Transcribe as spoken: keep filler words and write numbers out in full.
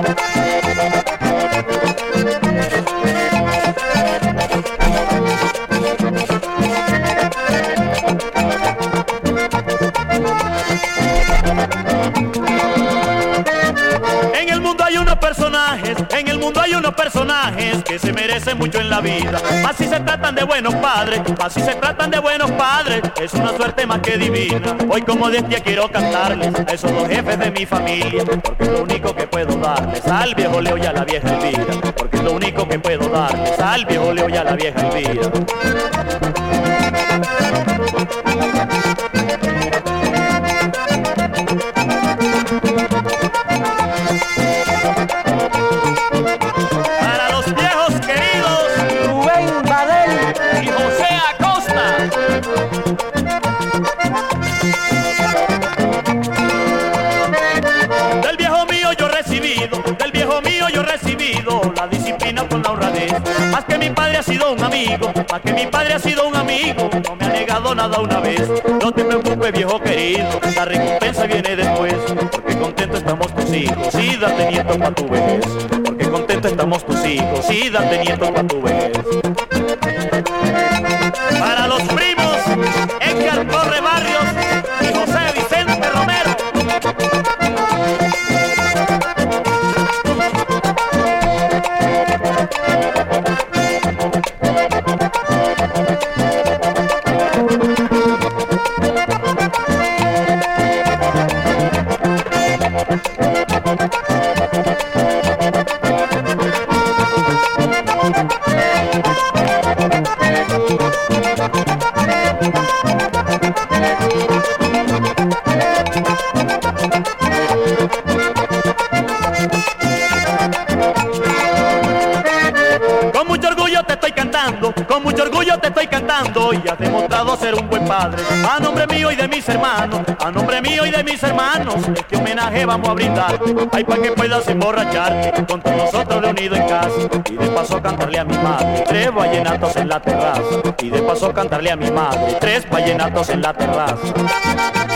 Personajes, en el mundo hay unos personajes que se merecen mucho en la vida. Más si se tratan de buenos padres, más si se tratan de buenos padres, es una suerte más que divina. Hoy como decía quiero cantarles a esos dos jefes de mi familia, porque es lo único que puedo darles al viejo Leo y a la vieja Elvira, porque es lo único que puedo darles al viejo Leo y a la vieja Elvira. La disciplina con la honradez, más que mi padre ha sido un amigo, más que mi padre ha sido un amigo, no me ha negado nada una vez. No te preocupes viejo querido, la recompensa viene después, porque contento estamos tus hijos y date nietos pa' tu vejez, porque contento estamos tus hijos y date nietos pa' tu vejez. Para los primos, Edgar Torre Barrios y José Vicente Romero. Con mucho orgullo te estoy cantando y has demostrado ser un buen padre. A nombre mío y de mis hermanos, a nombre mío y de mis hermanos, este homenaje vamos a brindar. Ay, para que puedas emborracharte con todos nosotros reunidos en casa y de paso cantarle a mi madre tres vallenatos en la terraza. Y de paso cantarle a mi madre tres vallenatos en la terraza.